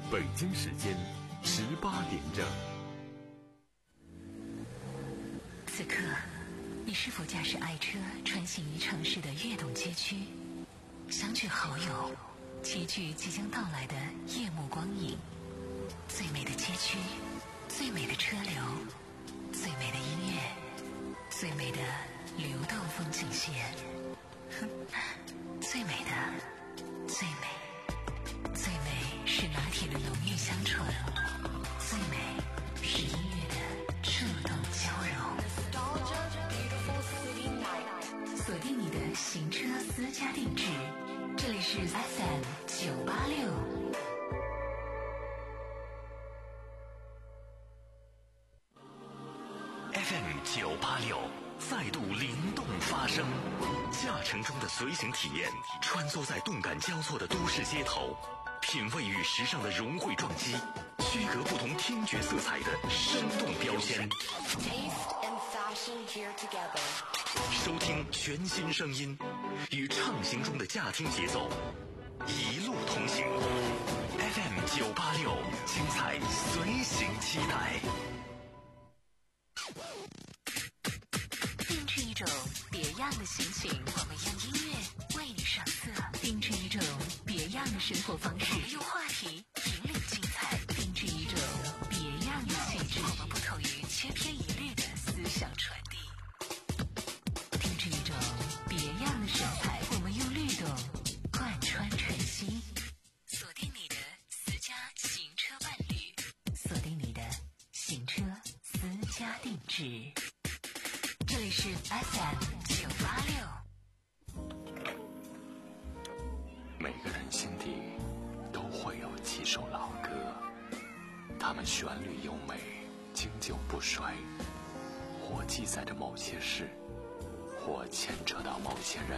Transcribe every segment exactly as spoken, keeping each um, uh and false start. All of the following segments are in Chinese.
北京时间十八点整。 此刻，你是否驾驶爱车穿行于城市的跃动街区，相聚好友，齐聚即将到来的夜幕光影？最美的街区，最美的车流，最美的音乐，最美的流动风景线，最美的，最美，最美是拿铁的浓郁香醇，最美是音乐的触动交融。锁定你的行车私家定制，这里是 F M 九八六。 F M 九八六再度灵动发声，驾乘中的随行体验，穿梭在动感交错的都市街头，品味与时尚的融汇撞击，区隔不同听觉色彩的生动标签。收听全新声音，与畅行中的驾听节奏，一路同行。F M 九八六，精彩随行期待。 定制一种别样的心情，我们用音乐为你上色；定制一种别样的生活方式，我们用话题引领精彩；定制一种别样的气质，我们不同于千篇一律的思想传递；定制一种别样的神采，我们用律动贯穿晨曦。锁定你的私家行车伴侣，锁定你的行车私家定制。这里是 F M 九八六。 每个人心底都会有几首老歌，它们旋律优美，经久不衰，或记载着某些事，或牵扯到某些人。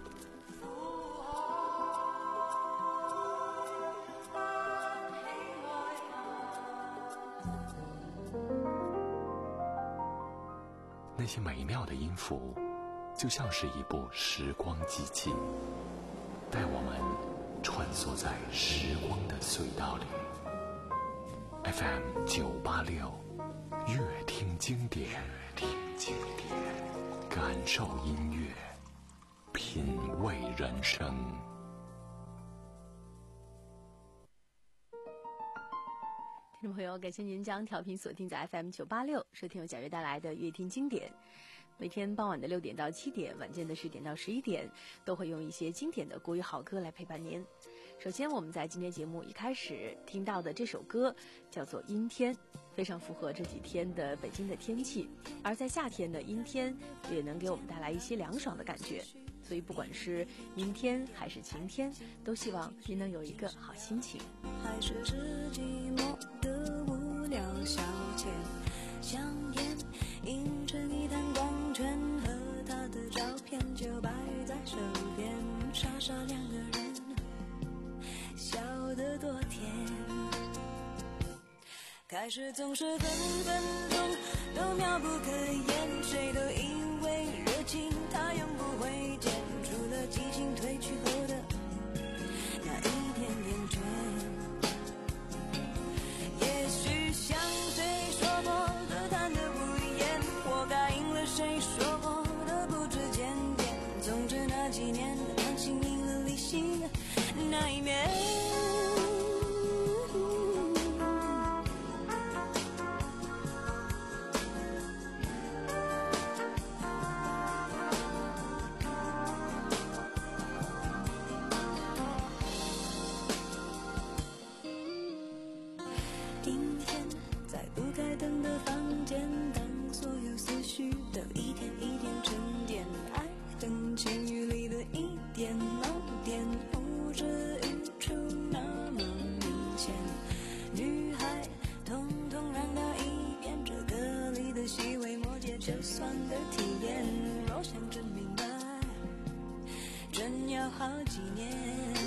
那些美妙的音符，就像是一部时光机器，带我们穿梭在时光的隧道里。F M 九八六，乐听经典，听经典，感受音乐，品味人生。 听众朋友，感谢您将调频锁定在 F M 九八六，收听由贾悦带来的乐听经典。每天傍晚的六点到七点，晚间的十点到十一点，都会用一些经典的国语好歌来陪伴您。首先，我们在今天节目一开始听到的这首歌叫做《阴天》，非常符合这几天的北京的天气。而在夏天的阴天，也能给我们带来一些凉爽的感觉。所以，不管是阴天还是晴天，都希望您能有一个好心情。 还是是寂寞的无聊消遣，香烟映成一滩光圈，和他的照片就摆在手边，傻傻两个人笑得多甜。开始总是分分钟都妙不可言，谁都以为热情它永不会减，除了激情褪去后的那一点点倦。也许像谁说过的谈得不厌，或答应了谁说过的不知检点，总之那几年贪心赢了理性那一面。就算的体验，若想真明白，真要好几年。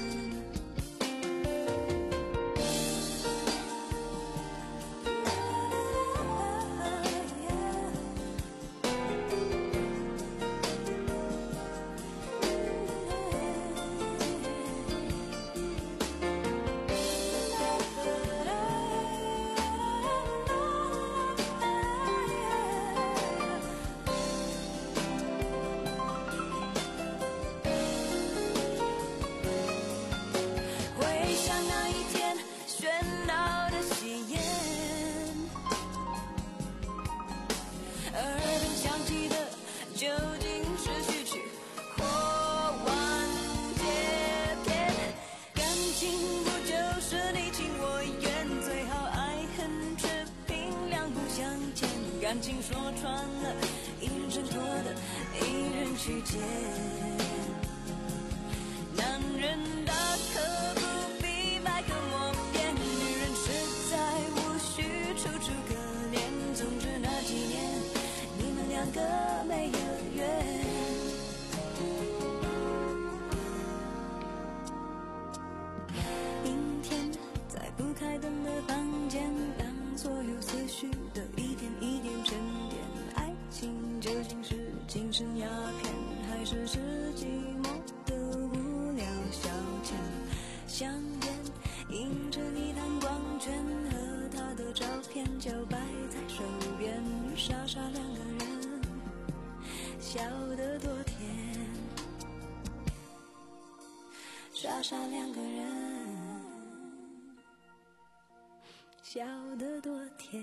烟。耳边响起的究竟是序曲或完结篇？感情不就是你情我愿，最好爱恨持平，两不相欠。感情说穿了，一人挣脱的，一人去捡。男人大可不必百口莫辩，女人实在无需楚楚可怜。总之那几年，你们两个没有缘。阴天，在不开灯的房间，当所有思绪都一点一点沉淀。爱情究竟是精神鸦片，还是是寂寞的无聊消遣？香烟映着一滩光圈，和他的照片就摆在手边，傻傻两个人，笑得多甜。傻傻两个人，笑得多甜。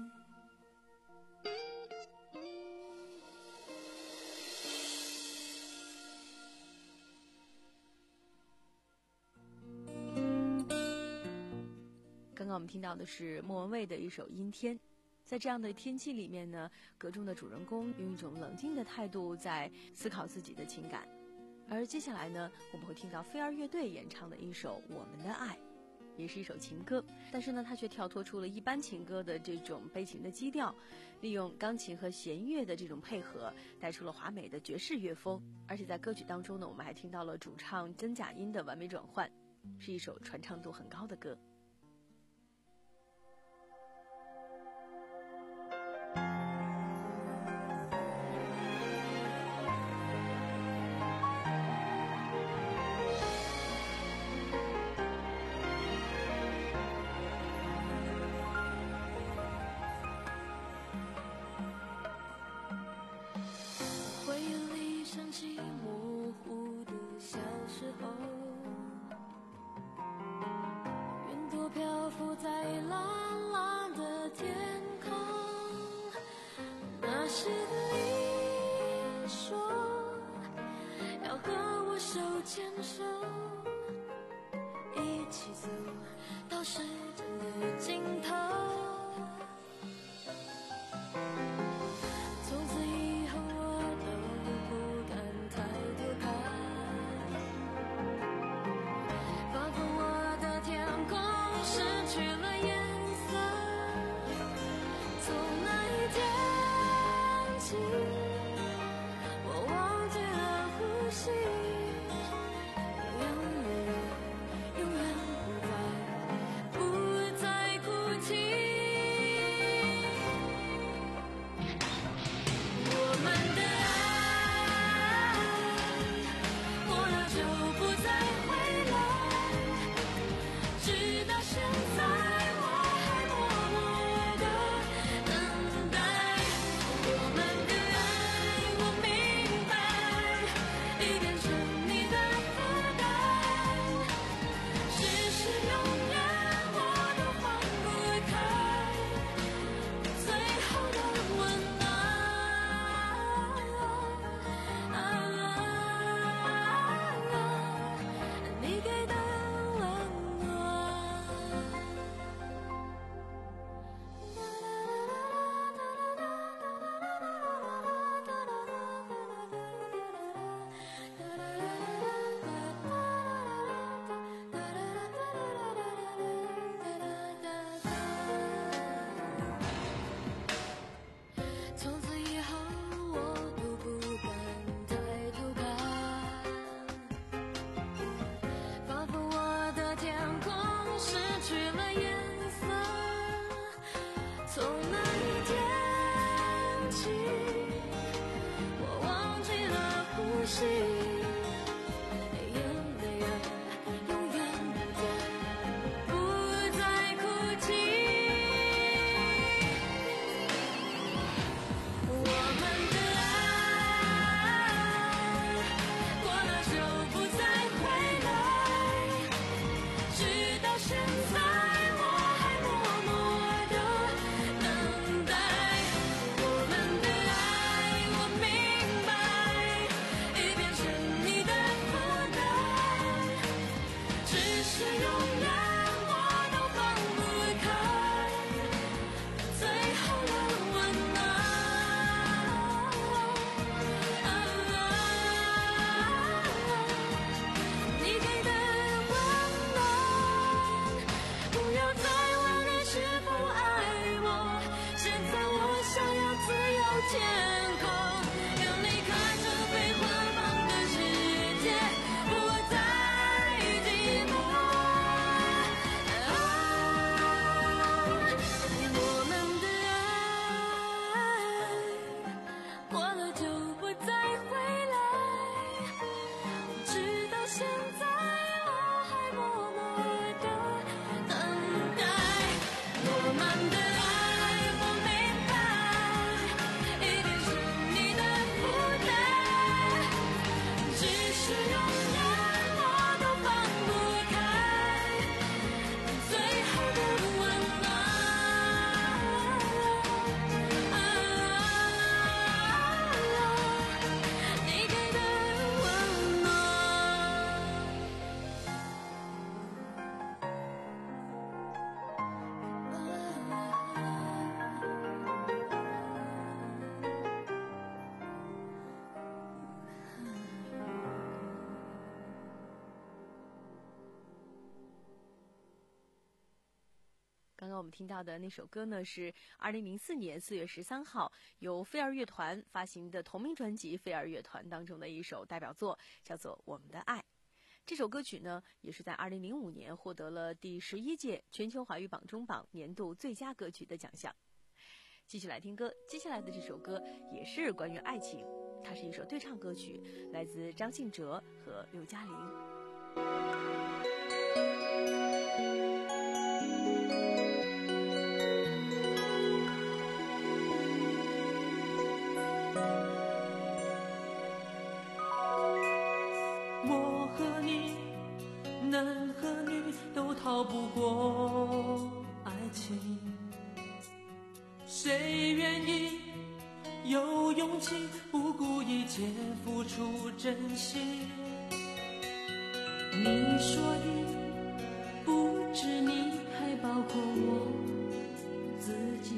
刚刚我们听到的是莫文蔚的一首《阴天》。在这样的天气里面呢，歌中的主人公用一种冷静的态度在思考自己的情感。而接下来呢，我们会听到飞儿乐队演唱的一首《我们的爱》，也是一首情歌，但是呢，它却跳脱出了一般情歌的这种悲情的基调，利用钢琴和弦乐的这种配合，带出了华美的爵士乐风。而且在歌曲当中呢，我们还听到了主唱真假音的完美转换，是一首传唱度很高的歌。 不刚刚我们听到的那首歌呢，是二零零四年四月十三号由飞儿乐团发行的同名专辑《飞儿乐团》当中的一首代表作，叫做《我们的爱》。这首歌曲呢，也是在二零零五年获得了第十一届全球华语榜中榜年度最佳歌曲的奖项。继续来听歌，接下来的这首歌也是关于爱情，它是一首对唱歌曲，来自张信哲和刘嘉玲。 我和你，男和女都逃不过爱情，谁愿意有勇气不顾一切付出真心？ 你说的不止你，还包括我自己。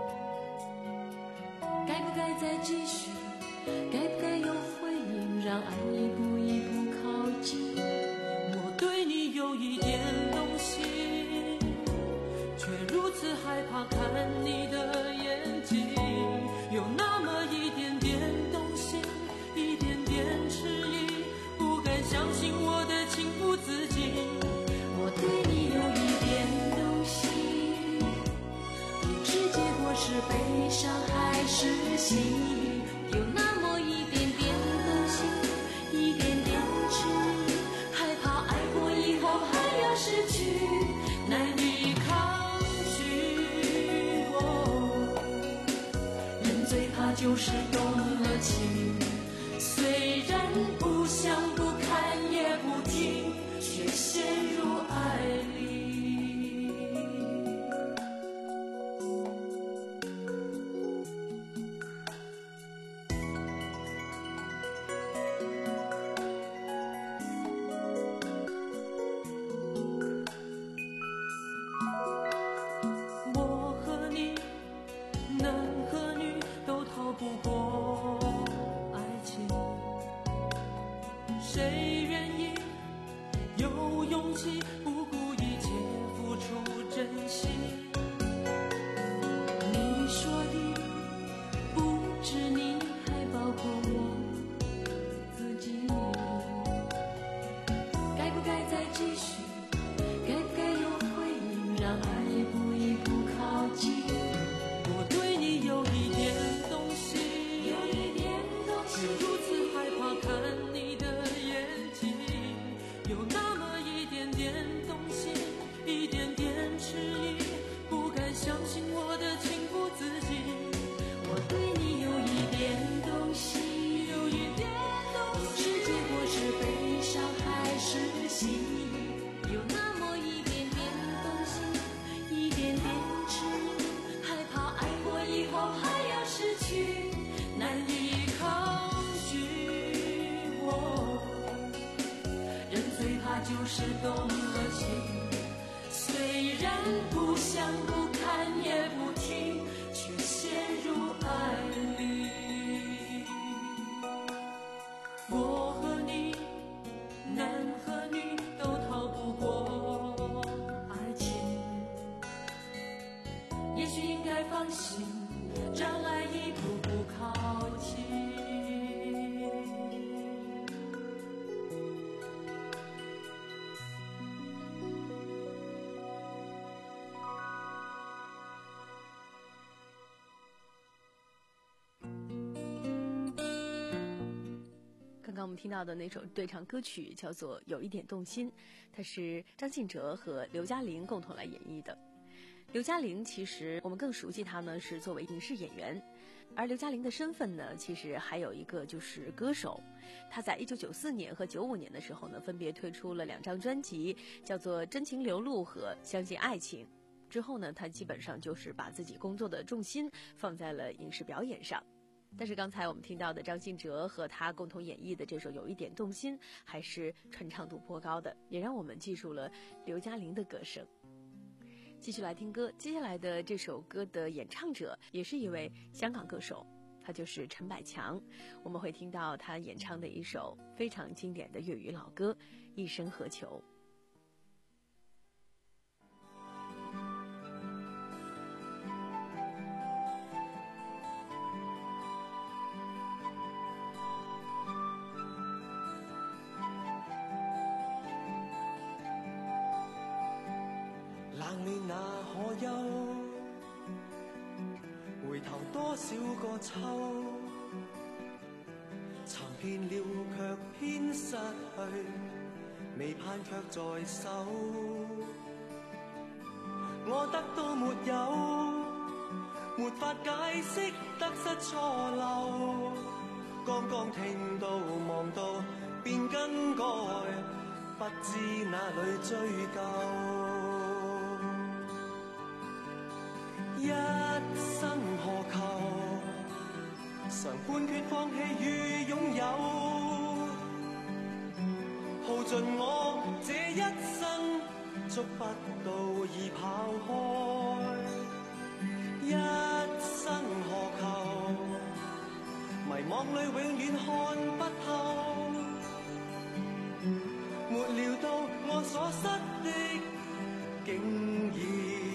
该不该再继续？该不该有回应？让爱一步一步靠近。 我对你有一点动心，却如此害怕看你的眼睛，有那么一点点动心，一点点迟疑，不敢相信我的情不自禁。 我对你有一点动心，不知结果是悲伤还是喜悦，有那么一点点动心，一点点迟疑，害怕爱过以后还要失去， 难以抗拒。我人最怕就是动了情，虽然不想不看也不听，却陷入爱里。 我和你，男和女都逃不过爱情，谁愿意有勇气不顾一切付出真心？ 你说的不止你，还包括我自己。该不该再继续？该不该有回应？让爱一步一步靠近。 我对你有一点动心， 有一点动却心， 如此害怕看你的眼睛，有那么一点点动心，一点点迟疑，不敢相信我的情不自禁。 我对你有一点动心， 有一点动不知结果是悲伤还是喜悦，有那么一点点动心，一点点迟疑，害怕爱过以后还要失去， 难以抗拒。我人最怕就是动了情，虽然不想不看也不听，却陷入爱里。 我和你，男和女都逃不过爱情， 也许应该放心，让爱一步步靠近。 刚刚我们听到的那首对唱歌曲叫做《有一点动心》，它是张信哲和刘嘉玲共同来演绎的。刘嘉玲其实我们更熟悉她呢是作为影视演员，而刘嘉玲的身份呢其实还有一个就是歌手。她在一九九四年和九五年的时候呢分别推出了两张专辑，叫做《真情流露》和《相信爱情》。之后呢她基本上就是把自己工作的重心放在了影视表演上。但是刚才我们听到的张信哲和他共同演绎的这首《有一点动心》还是传唱度颇高的，也让我们记住了刘嘉玲的歌声。继续来听歌，接下来的这首歌的演唱者也是一位香港歌手，他就是陈百强。我们会听到他演唱的一首非常经典的粤语老歌《一生何求》。 冷暖那可休？回頭多少個秋，尋遍了卻偏失去，未盼卻在手。我得到沒有，沒法解釋得失錯漏。剛剛聽到望到便更改，不知哪裏追究。一生何求？常判決放棄與擁有，耗盡我這一生，捉不到已跑開。一生何求？迷惘裏永遠看不透，沒料到我所失的，竟然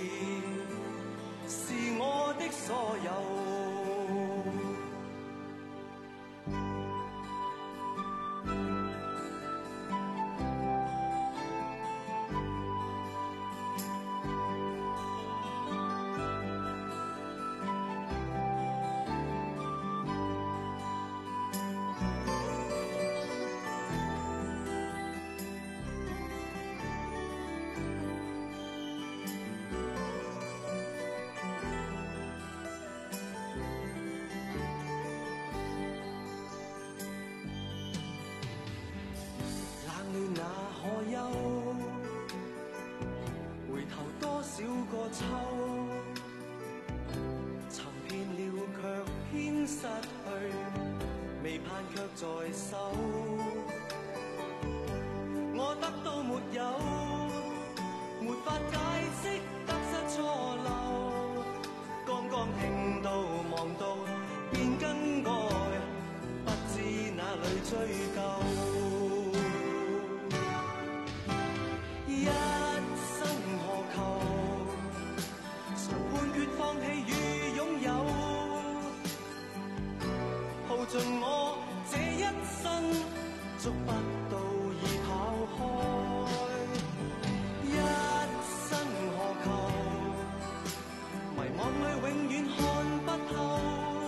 是我的所有。那可休？回頭多少個秋，尋遍了卻偏失去，未盼卻在手。我得到沒有，沒法解釋得失錯漏。剛剛聽到望到便更改，不知哪裏追究。一生何求？常判決放棄與擁有，耗盡我這一生，捉不到已跑開。一生何求？迷惘裏永遠看不透，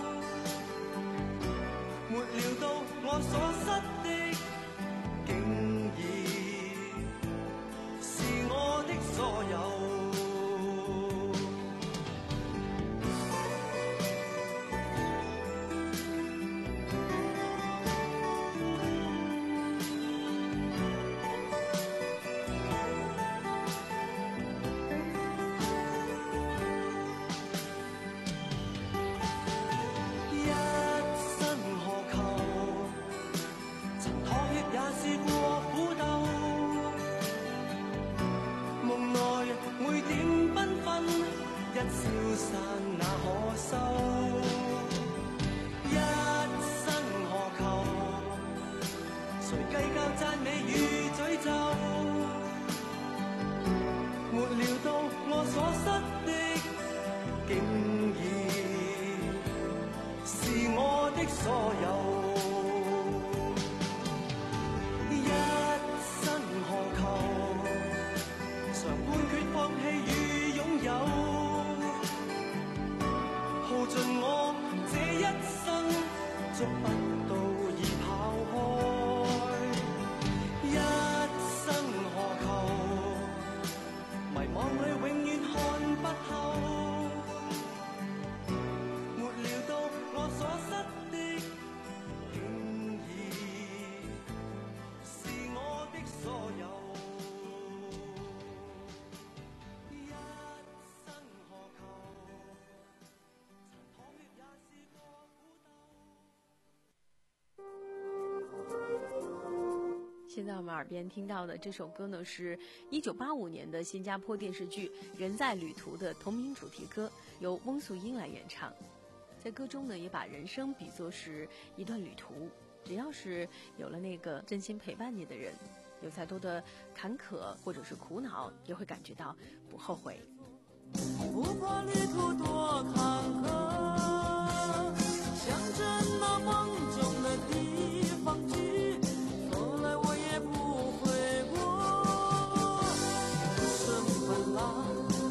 沒料到我所失的，竟我的所有。一生何求？曾妥協也試過苦鬥，夢內每點繽紛，一消散那可收？一生何求？誰計較讚美與詛咒？沒料到我所失的，竟然是我的所有。一生何求？常判決放棄與擁有，耗盡我這一生，捉不到已跑開。一生何求？迷惘裏永遠看不透，沒料到我所失的，竟然是我的所有。 现在我们耳边听到的这首歌呢，是一九八五年的新加坡电视剧《人在旅途》的同名主题歌，由翁素英来演唱。在歌中呢，也把人生比作是一段旅途，只要是有了那个真心陪伴你的人，有再多的坎坷或者是苦恼，也会感觉到不后悔。 不管旅途多坎坷，向着那梦中的地方去，从来我也不回过。生本来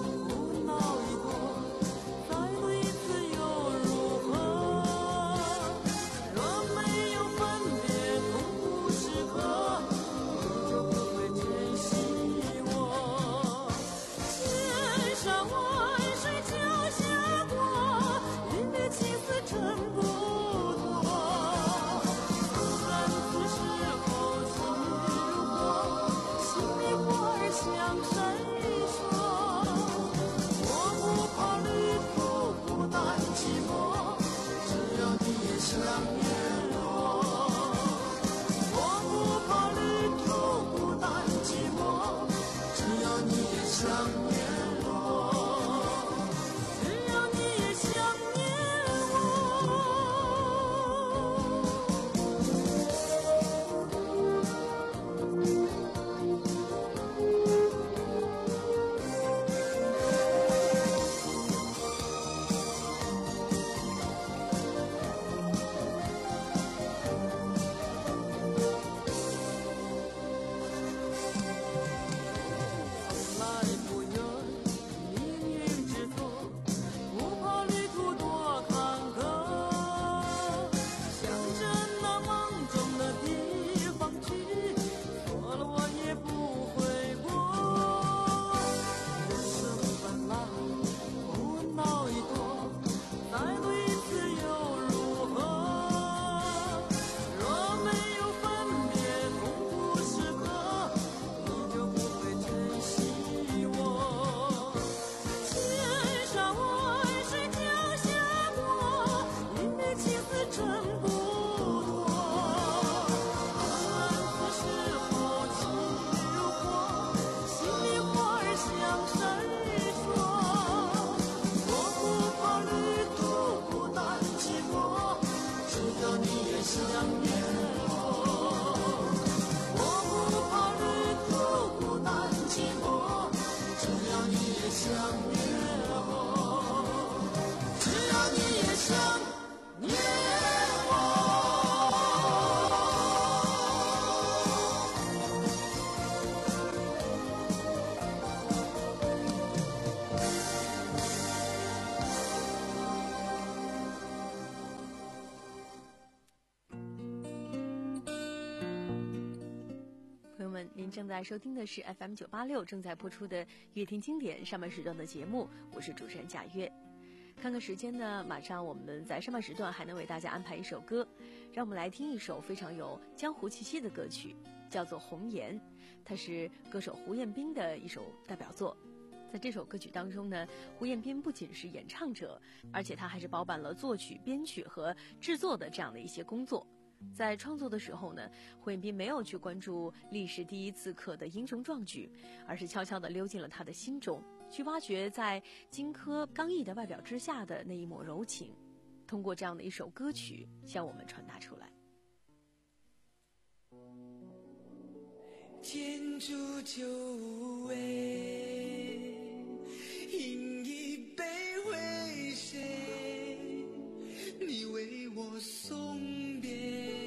想念我，只要你也想念我。 您正在收听的是 F M 九八六正在播出的乐听经典上半时段的节目，我是主持人贾月。看看时间呢，马上我们在上半时段还能为大家安排一首歌，让我们来听一首非常有江湖气息的歌曲，叫做《红颜》，它是歌手胡彦斌的一首代表作。在这首歌曲当中呢，胡彦斌不仅是演唱者，而且他还是包办了作曲、编曲和制作的这样的一些工作。在创作的时候呢，胡彦斌没有去关注历时第一次刻的英雄壮举，而是悄悄地溜进了他的心中，去挖掘在荆轲刚毅的外表之下的那一抹柔情，通过这样的一首歌曲向我们传达出来。 天烛酒味，饮一杯为谁？你为我送别，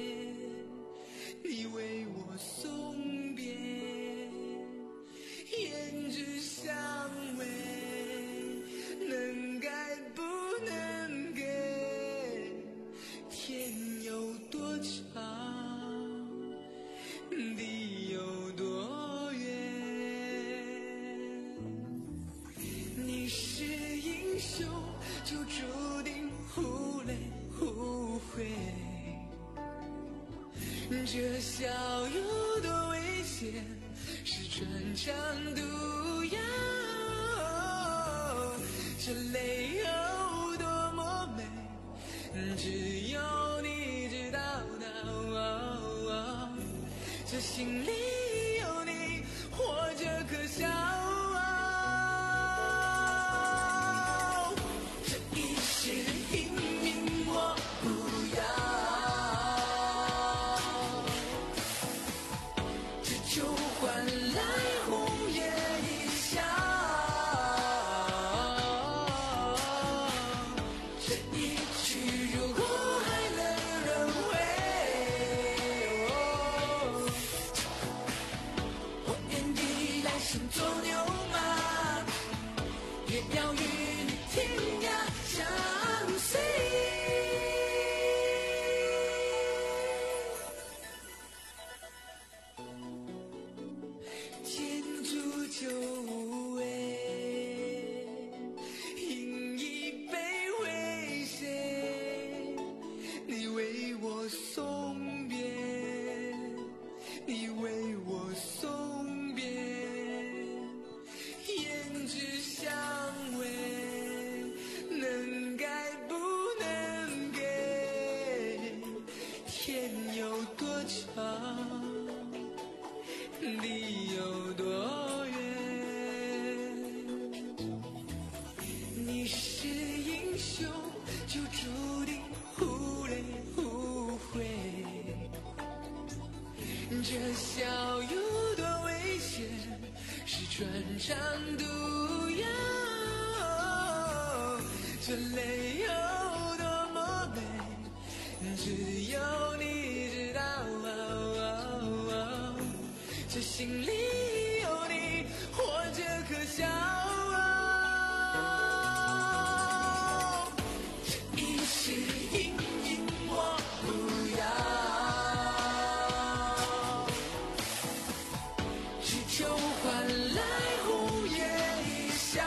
你为我送别，胭脂香味，能改不能给？天有多长，地有多远？你是英雄，就注定忽泪忽悔。这笑有多危险，是穿肠毒药。这泪有多么美，只有你知道的。这心里有你，活着可笑。这一世英名我不要。地有多远？你是英雄，就注定忽泪忽悔。这笑有多危险，是穿肠毒药。这泪有多么美，只有你知道。这心里有你，活着可笑。这一世英名我不要，只求换来红颜一笑。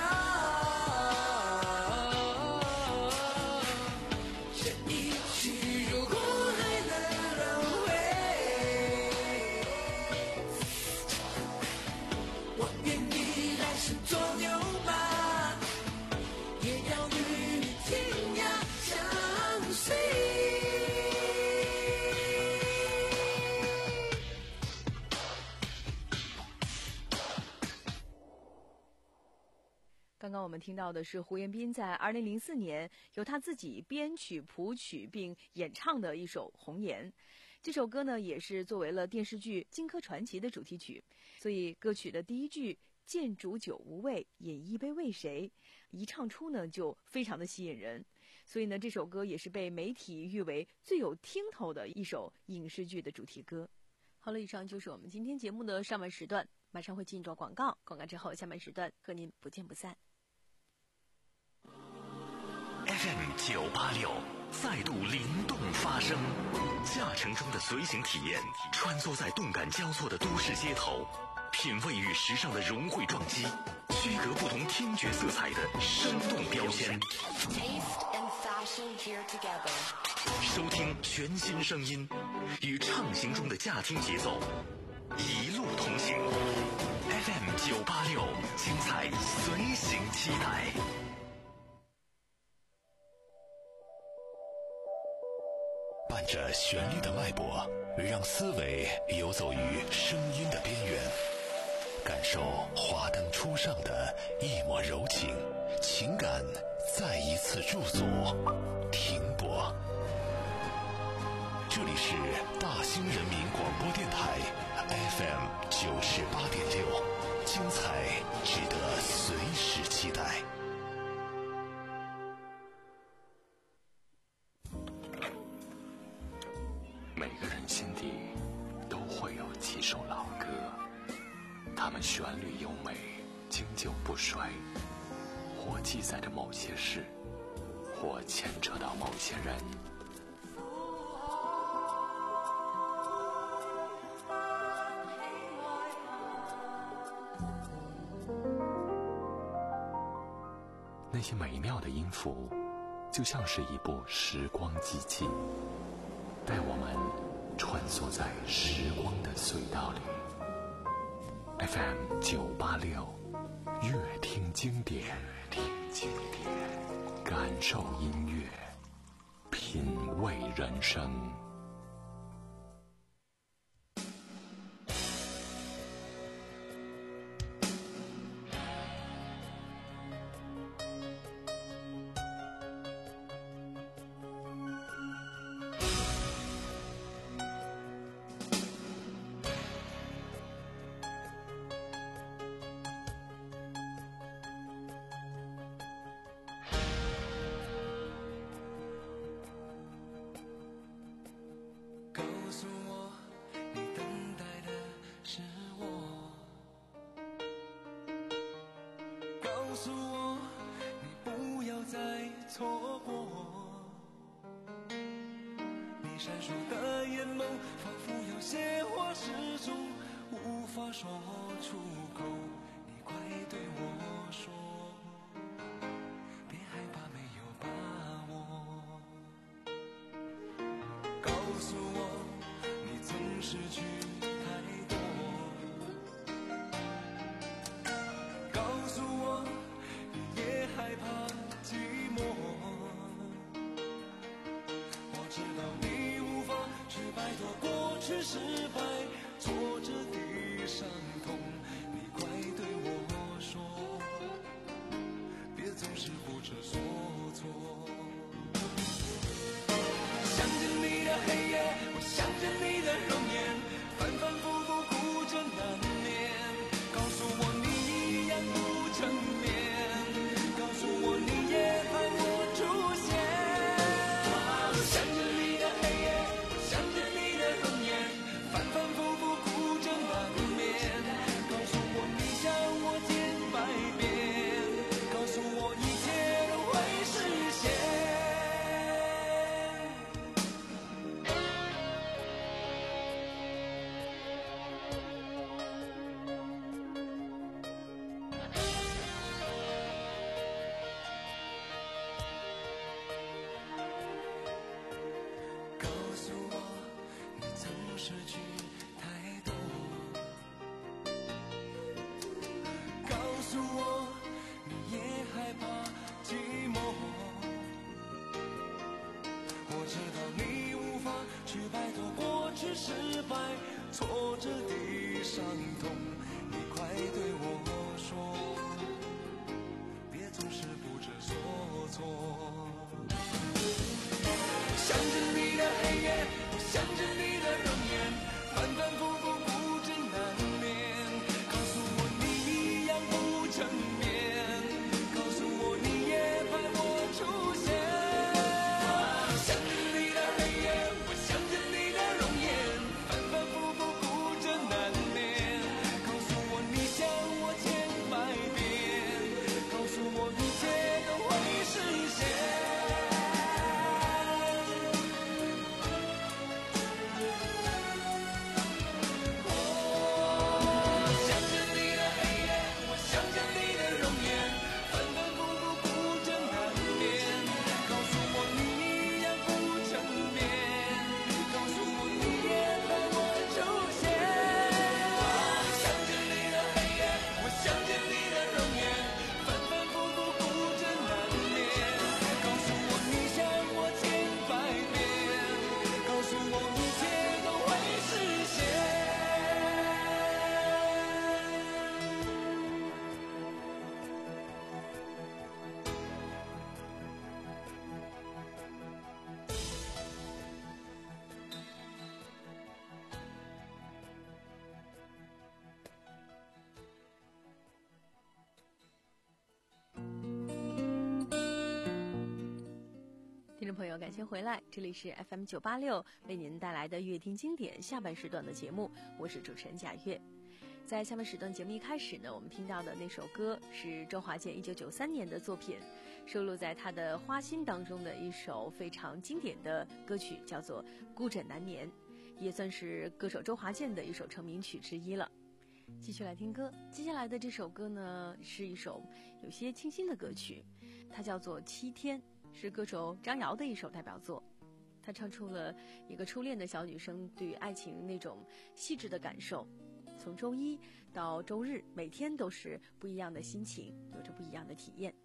这一曲如果还能轮回，我愿意来生做牛马，也要与你天涯相随。 刚刚我们听到的是胡彦斌在二零零四年由他自己编曲谱曲并演唱的一首《红颜》。这首歌呢也是作为了电视剧《荆轲传奇》的主题曲，所以歌曲的第一句见煮酒无味，饮一杯为谁？一唱出呢就非常的吸引人，所以呢这首歌也是被媒体誉为最有听头的一首影视剧的主题歌。好了，以上就是我们今天节目的上半时段，马上会进入广告，广告之后下半时段和您不见不散。 F M 九八六再度灵动发声，驾乘中的随行体验，穿梭在动感交错的都市街头，品味与时尚的融汇撞击，区隔不同听觉色彩的生动标签。收听全新声音，与畅行中的驾听节奏，一路同行。F M 九八六，精彩随行期待。 伴着旋律的脉搏，让思维游走于声音的边缘，感受华灯初上的一抹柔情，情感再一次驻足停泊。这里是大兴人民广播电台 F M 九十八点六，精彩值得随时期待。 每个人心底都会有几首老歌，它们旋律优美，经久不衰，或记载着某些事，或牵扯到某些人。那些美妙的音符，就像是一部时光机器，带我们穿梭在时光的隧道里。 F M 九八六，乐听经典，听经典，感受音乐，品味人生。 我朋友，感谢回来，这里是 F M 九八六为您带来的乐听经典下半时段的节目，我是主持人贾月。在下半时段节目一开始呢，我们听到的那首歌是周华健一九九三年的作品，收录在他的《花心》当中的一首非常经典的歌曲，叫做《孤枕难眠》，也算是歌手周华健的一首成名曲之一了。继续来听歌，接下来的这首歌呢，是一首有些清新的歌曲，它叫做《七天》，是歌手张瑶的一首代表作。他唱出了一个初恋的小女生对于爱情那种细致的感受，从周一到周日，每天都是不一样的心情，有着不一样的体验。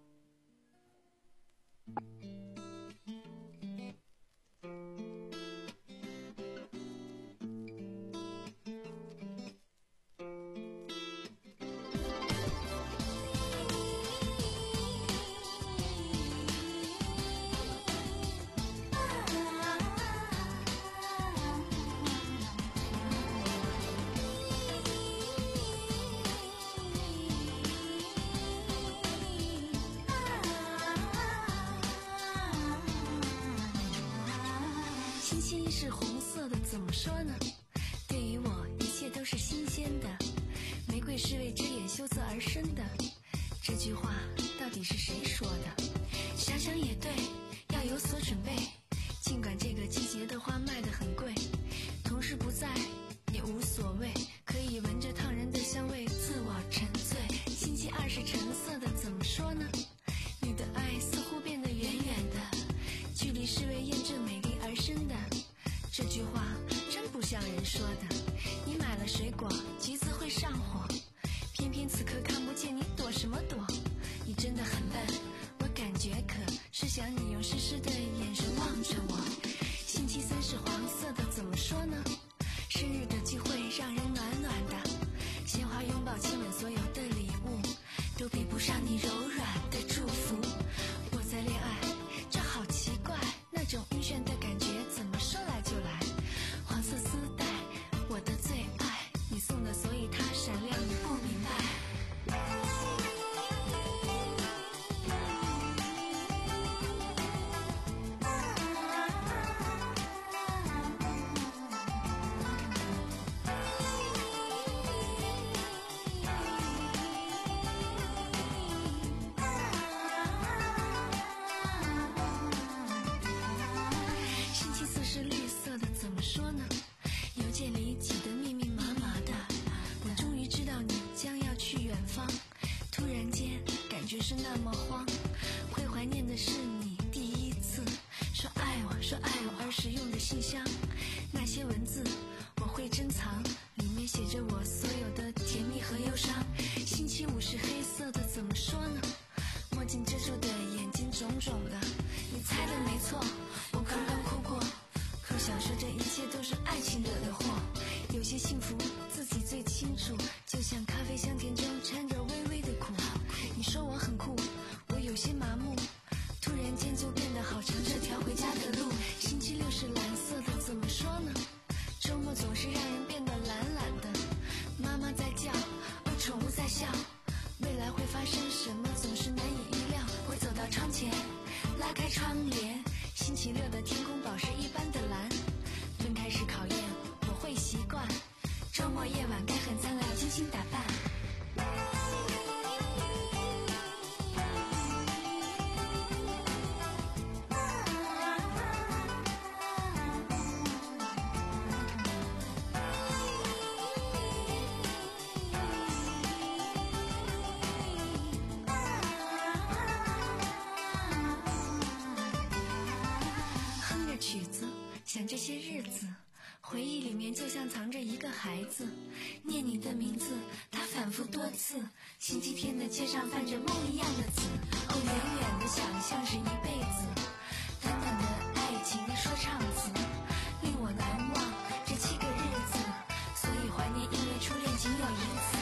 是红色的，怎么说呢？对于我，一切都是新鲜的。玫瑰是为遮掩羞涩而生的。这句话到底是谁说的？想想也对，要有所准备。尽管这个季节的花卖得很贵，同事不在也无所谓，可以闻着烫人的香味自我沉醉。星期二是橙色的，怎么说呢？你的爱似乎变得远远的，距离是为验证美丽而生的。这句话真不像人说的。你买了水果，橘子会上火，偏偏此刻看不见你躲什么躲？你真的很笨，我感觉可是想你用湿湿的眼神望着我。星期三是黄色的，怎么说呢？生日的聚会让人暖暖的，鲜花拥抱亲吻，所有的礼物都比不上你柔软的祝福。我在恋爱，这好奇怪，那种晕眩的感觉怎么说来就来。黄色丝带，我的最爱，你送的，所以它闪亮，你不明白。是那么慌，会怀念的是你第一次说爱我说爱我而使用的信箱，那些文字我会珍藏，里面写着我所有的甜蜜和忧伤。星期五是黑色的，怎么说呢？墨镜遮住的眼睛肿肿的，你猜的没错，我刚刚哭过，可想说这一切都是爱情惹的祸。有些幸福自己最清楚，就像咖啡香甜中掺着微微的苦。你说我很酷，我有些麻木，突然间就变得好长这条回家的路。星期六是蓝色的，怎么说呢？周末总是让人变得懒懒的，妈妈在叫，而宠物在笑，未来会发生什么总是难以预料。我走到窗前，拉开窗帘，星期六的天空宝石一般的蓝。分开是考验，我会习惯，周末夜晚该很灿烂，精心打扮。想这些日子，回忆里面就像藏着一个孩子，念你的名字，他反复多次。星期天的街上泛着梦一样的紫，哦，远远的想象是一辈子，短短的爱情说唱词，令我难忘这七个日子，所以怀念，因为初恋仅有一次。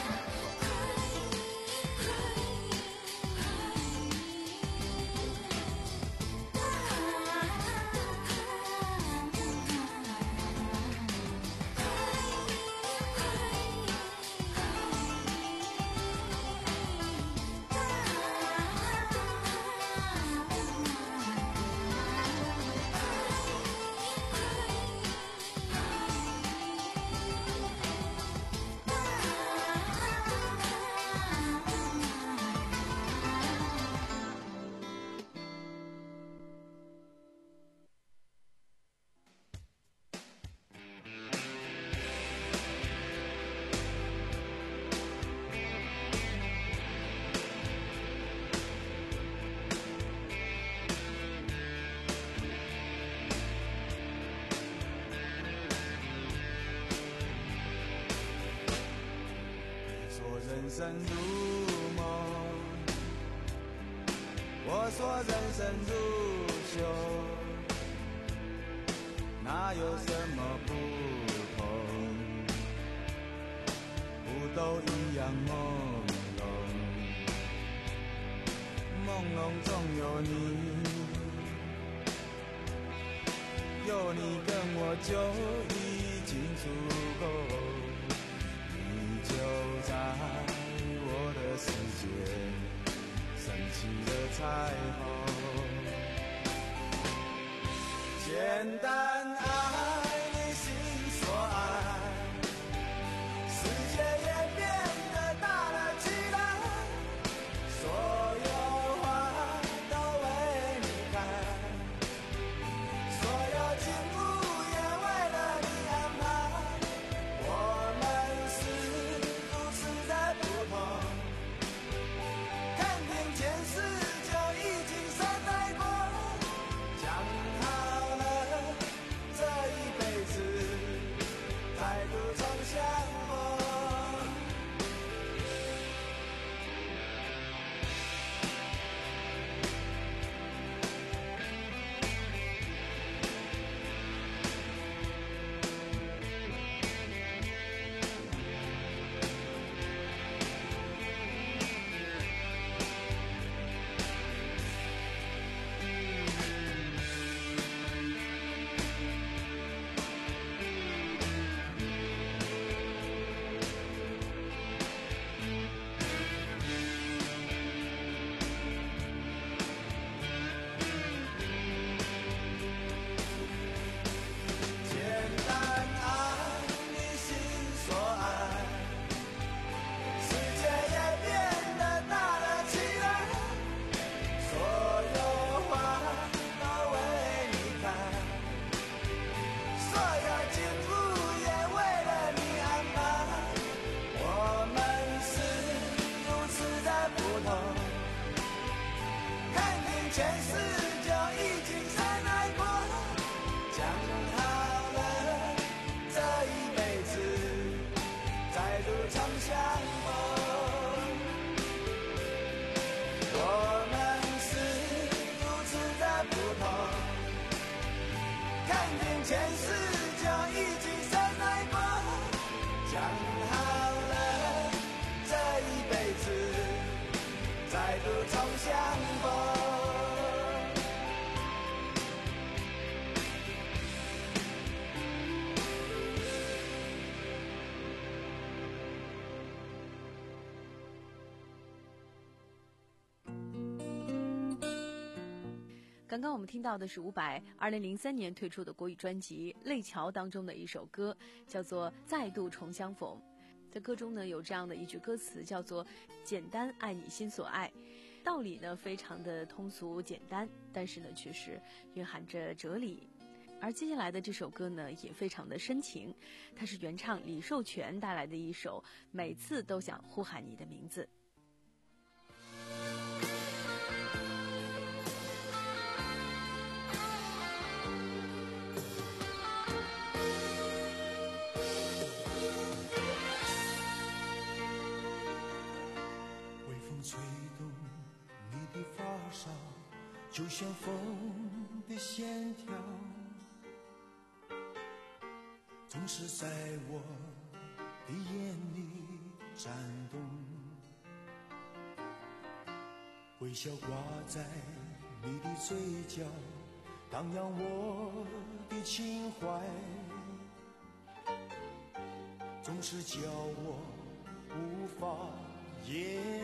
生如梦，我说人生如秀，哪有什么不同？不都一样朦胧，朦胧中有你，有你跟我就已经足够，你就在我的世界升起了彩虹，简单爱你心所爱，世界也变得大了起来，所有花都为你开，所有景物也为了你安排，我们是如此的不同，看遍前世就已经善待过，讲好了这一辈子再度重相逢。前世就已经善爱过，讲好了这一辈子再度重相逢。我们是如此的不同，看见前世就已经善爱过，讲好了这一辈子再度重相逢。 刚刚我们听到的是伍佰二零零三年推出的国语专辑《泪桥》当中的一首歌，叫做《再度重相逢》。在歌中呢，有这样的一句歌词，叫做“简单爱你心所爱”。道理呢非常的通俗简单，但是呢却是蕴含着哲理。而接下来的这首歌呢也非常的深情，它是原唱李寿全带来的一首《每次都想呼喊你的名字》。 吹动你的发梢，就像风的线条，总是在我的眼里颤动，微笑挂在你的嘴角，荡漾我的情怀，总是叫我无法言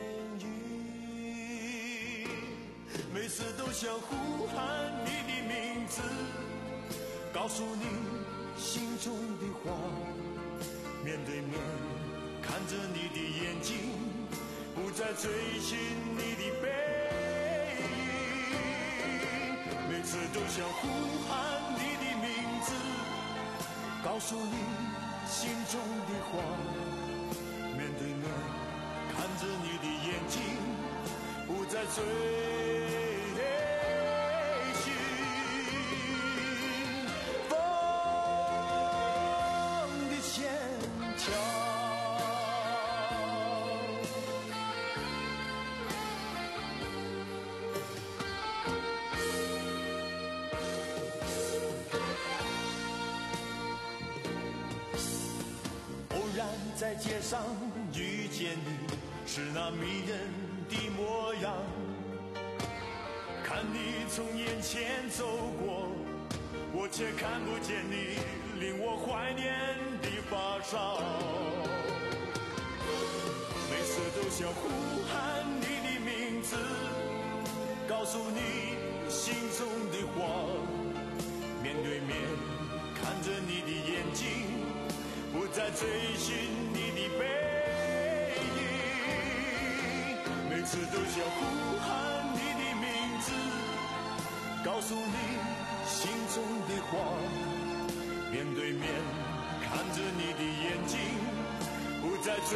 语，每次都想呼喊你的名字，告诉你心中的话，面对面看着你的眼睛，不再追寻你的背影，每次都想呼喊你的名字，告诉你心中的话，面对面看着你的眼睛，不再追寻。风的线条， 在街上遇见你，是那迷人的模样。看你从眼前走过，我却看不见你令我怀念的发梢。每次都想呼喊你的名字，告诉你心中的话，面对面看着你的眼睛，不再追寻你的背影。每次都想呼喊你的名字，告诉你心中的话，面对面看着你的眼睛，不再追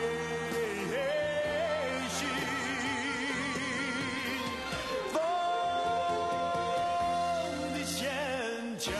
寻风的线条。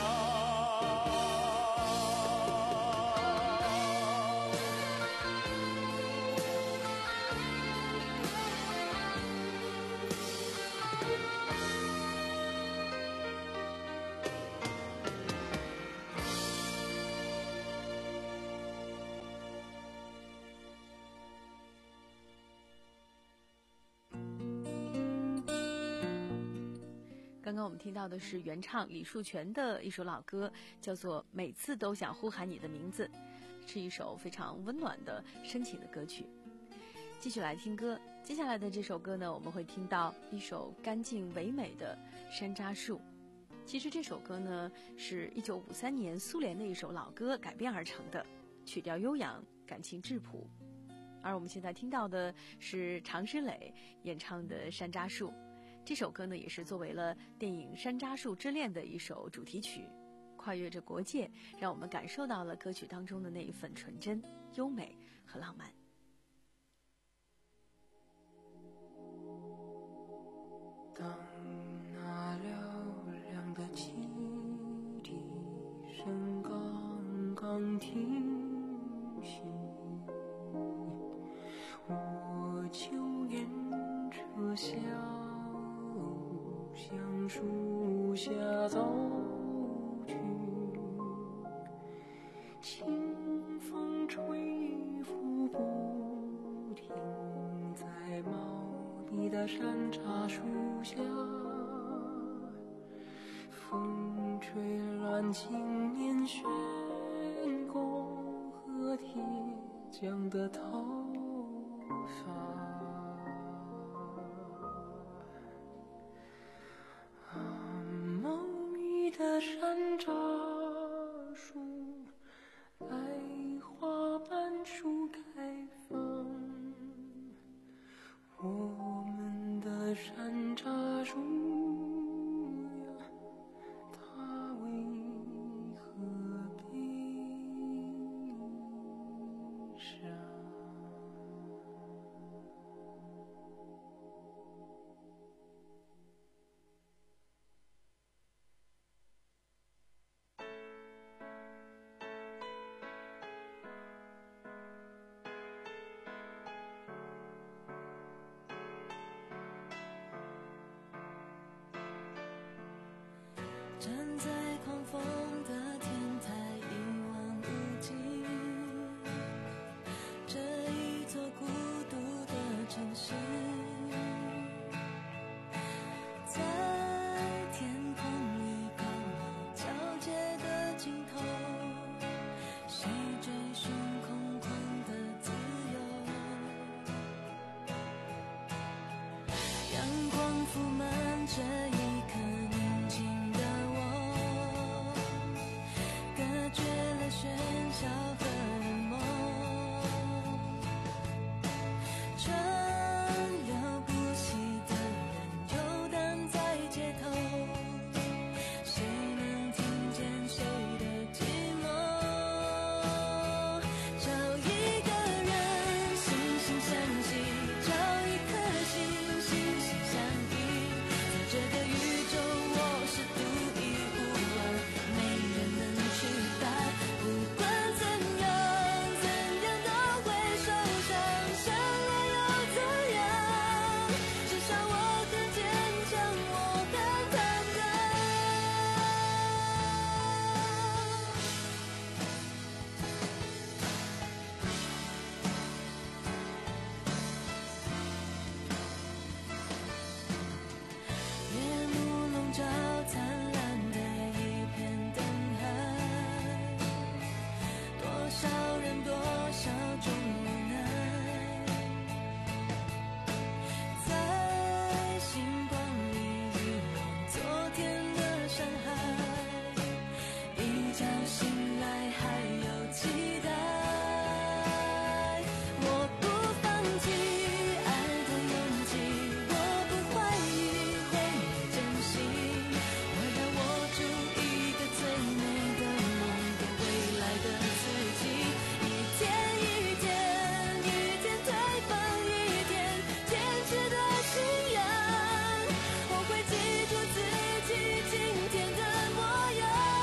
刚刚我们听到的是原唱李树泉的一首老歌，叫做《每次都想呼喊你的名字》，是一首非常温暖的深情的歌曲。继续来听歌，接下来的这首歌呢，我们会听到一首干净唯美的山楂树。其实这首歌呢，是一九五三年苏联的一首老歌改编而成的，曲调悠扬，感情质朴。而我们现在听到的是常石磊演唱的《山楂树》。这首歌呢，也是作为了电影《山楂树之恋》的一首主题曲，跨越着国界，让我们感受到了歌曲当中的那一份纯真、优美和浪漫。 当那嘹亮的汽笛声刚刚停息，我就沿车厢向树下走去，清风吹拂不停，在茂密的山楂树下，风吹乱青年悬钩和铁匠的头发。的山楂树，百花瓣树开放，我们的山楂树呀，它为何悲伤？ 站在狂风的天台一望无际，这一座孤独的城市，在天空里刚好交界的尽头，谁追寻空旷的自由？阳光铺满这一颗宁静的喧嚣和冷漠，川流不息的人游荡在街头，谁能听见谁的寂寞？找一个人惺惺相惜，找一颗心心心相印，在这个种无奈，在星光里遗忘昨天的伤害，一觉醒来还有期待。我不放弃爱的勇气，我不怀疑会有真心，我要握住一个最美的梦，给未来的自己。一天一天一天推翻一天坚持的信仰，我会记住自己今天的模样。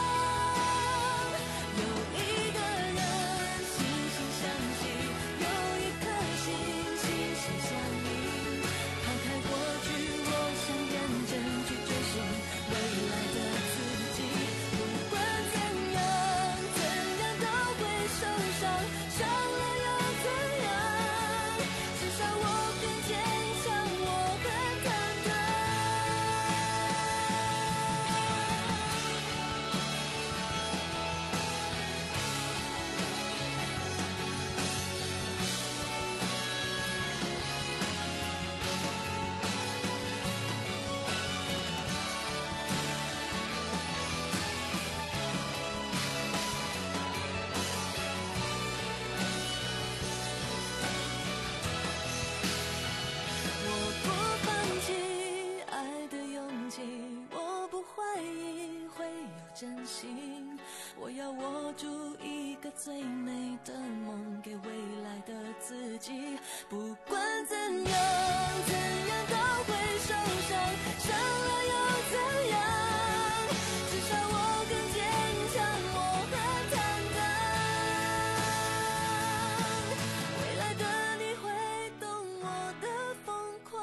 有一个人心心相惜，有一颗心心心相印，抛开过去，我想认真去追寻未来的自己。不管怎样怎样都会受伤，伤了又怎样，至少我更坚强，我很坦荡。我不放弃爱的勇气，我不怀疑会有真心，我要握住一个最美的梦，给未来的自己。不管怎样怎样都会受伤，伤了又怎样，至少我更坚强，我很坦荡。未来的你会懂我的疯狂。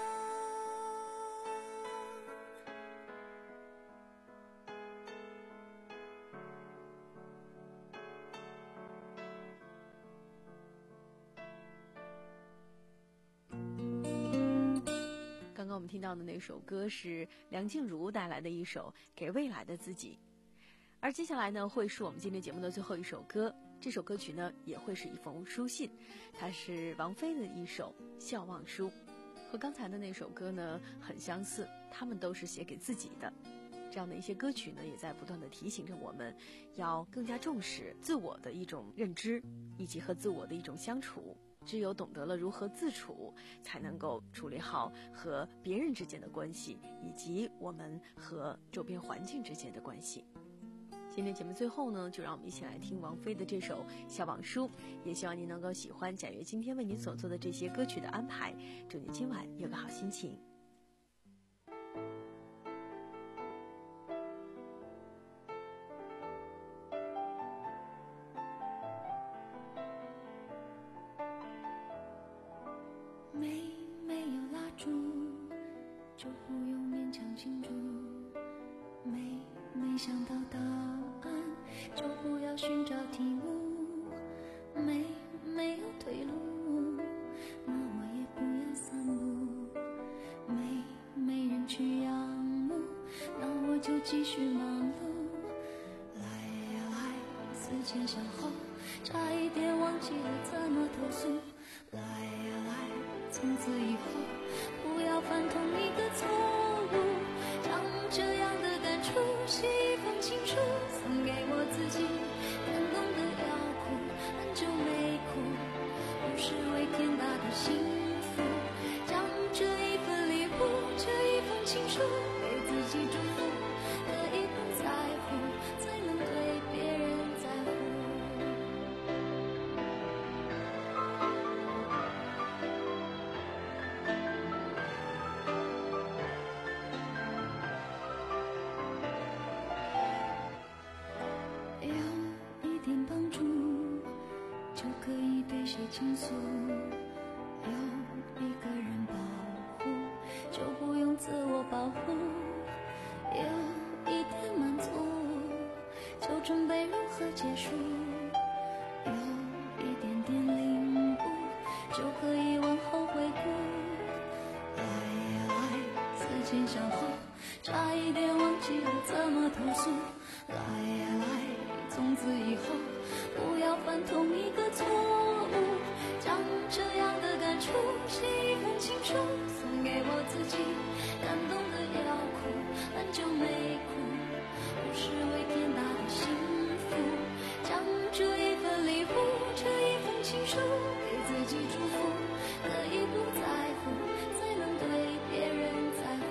刚刚我们听到的那首歌是梁静茹带来的一首《给未来的自己》，而接下来呢会是我们今天节目的最后一首歌。这首歌曲呢也会是一封书信，它是王菲的一首《笑忘书》，和刚才的那首歌呢很相似，它们都是写给自己的。这样的一些歌曲呢，也在不断地提醒着我们，要更加重视自我的一种认知，以及和自我的一种相处。只有懂得了如何自处，才能够处理好和别人之间的关系，以及我们和周边环境之间的关系。今天节目最后呢，就让我们一起来听王菲的这首《笑忘书》，也希望您能够喜欢贾跃今天为您所做的这些歌曲的安排，祝您今晚有个好心情。 没没有蜡烛，就不用勉强庆祝。没没想到答案，就不要寻找题目。没没有退路，那我也不要散步。没没人去仰慕，那我就继续忙碌。来呀来，思前想后，差一点忘记了怎么投诉。来呀来，从此以后不要犯同一个错误，将这样的感触写一封情书，送给我自己，感动得要哭，很久没哭，不是为天大的幸福，将这一份礼物，这一封情书给自己祝福，可以不在乎，才能对别人在乎。倾诉，有一个人保护，就不用自我保护，有一点满足，就准备如何结束，有一点点领悟，就可以往后回顾。来呀来，思前想后，差一点忘记了怎么投诉。 来呀来，从此以后不要犯同一个错误，将这样的感触写一封情书送给我自己，感动的要哭，很久没哭，不是为天大的幸福，将这一份礼物，这一封情书给自己祝福，可以不在乎，才能对别人在乎。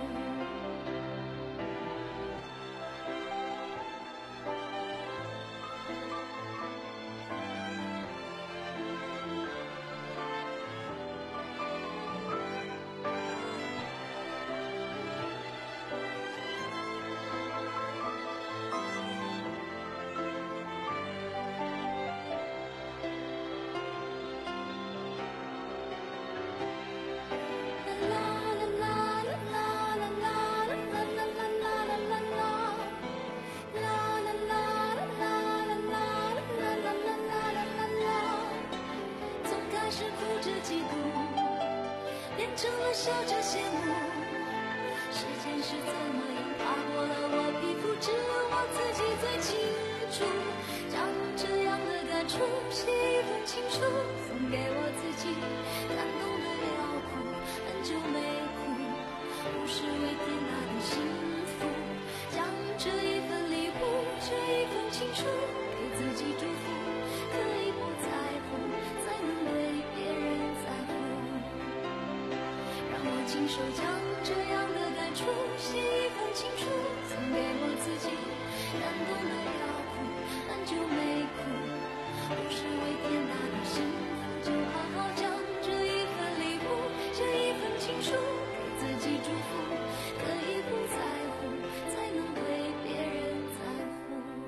成了笑着羡慕，时间是怎么样爬过了我皮肤，只有我自己最清楚，将这样的感触写一封情书送给我自己，感动的要哭，很久没哭，不是为天大的幸福，将这一份礼物，这一封情书给自己祝福，可以不在乎，才能对别人在乎，让我亲手将这样的感触写一封情书送给我自己，感动的要哭，很久没哭，不是为天大的幸福，就好好将这一份礼物，这一份情书给自己祝福，可以不在乎，才能对别人在乎。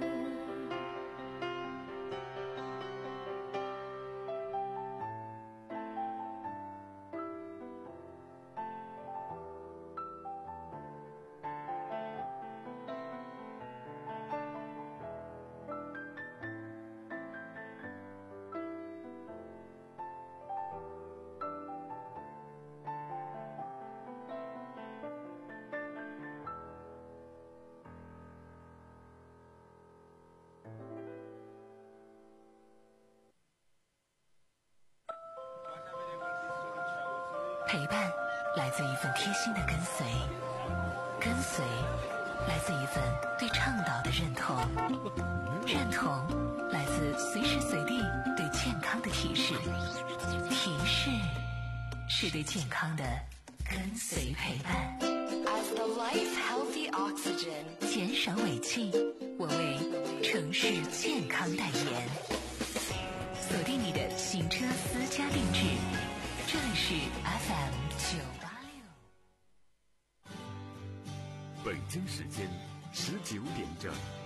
陪伴来自一份贴心的跟随，跟随来自一份对倡导的认同，认同来自随时随地对健康的提示，提示是对健康的跟随陪伴。 As the life healthy oxygen， 减少尾气，我为城市健康代言。锁定你的行车私家定制，这里是 F M 九八六。 北京时间十九点整。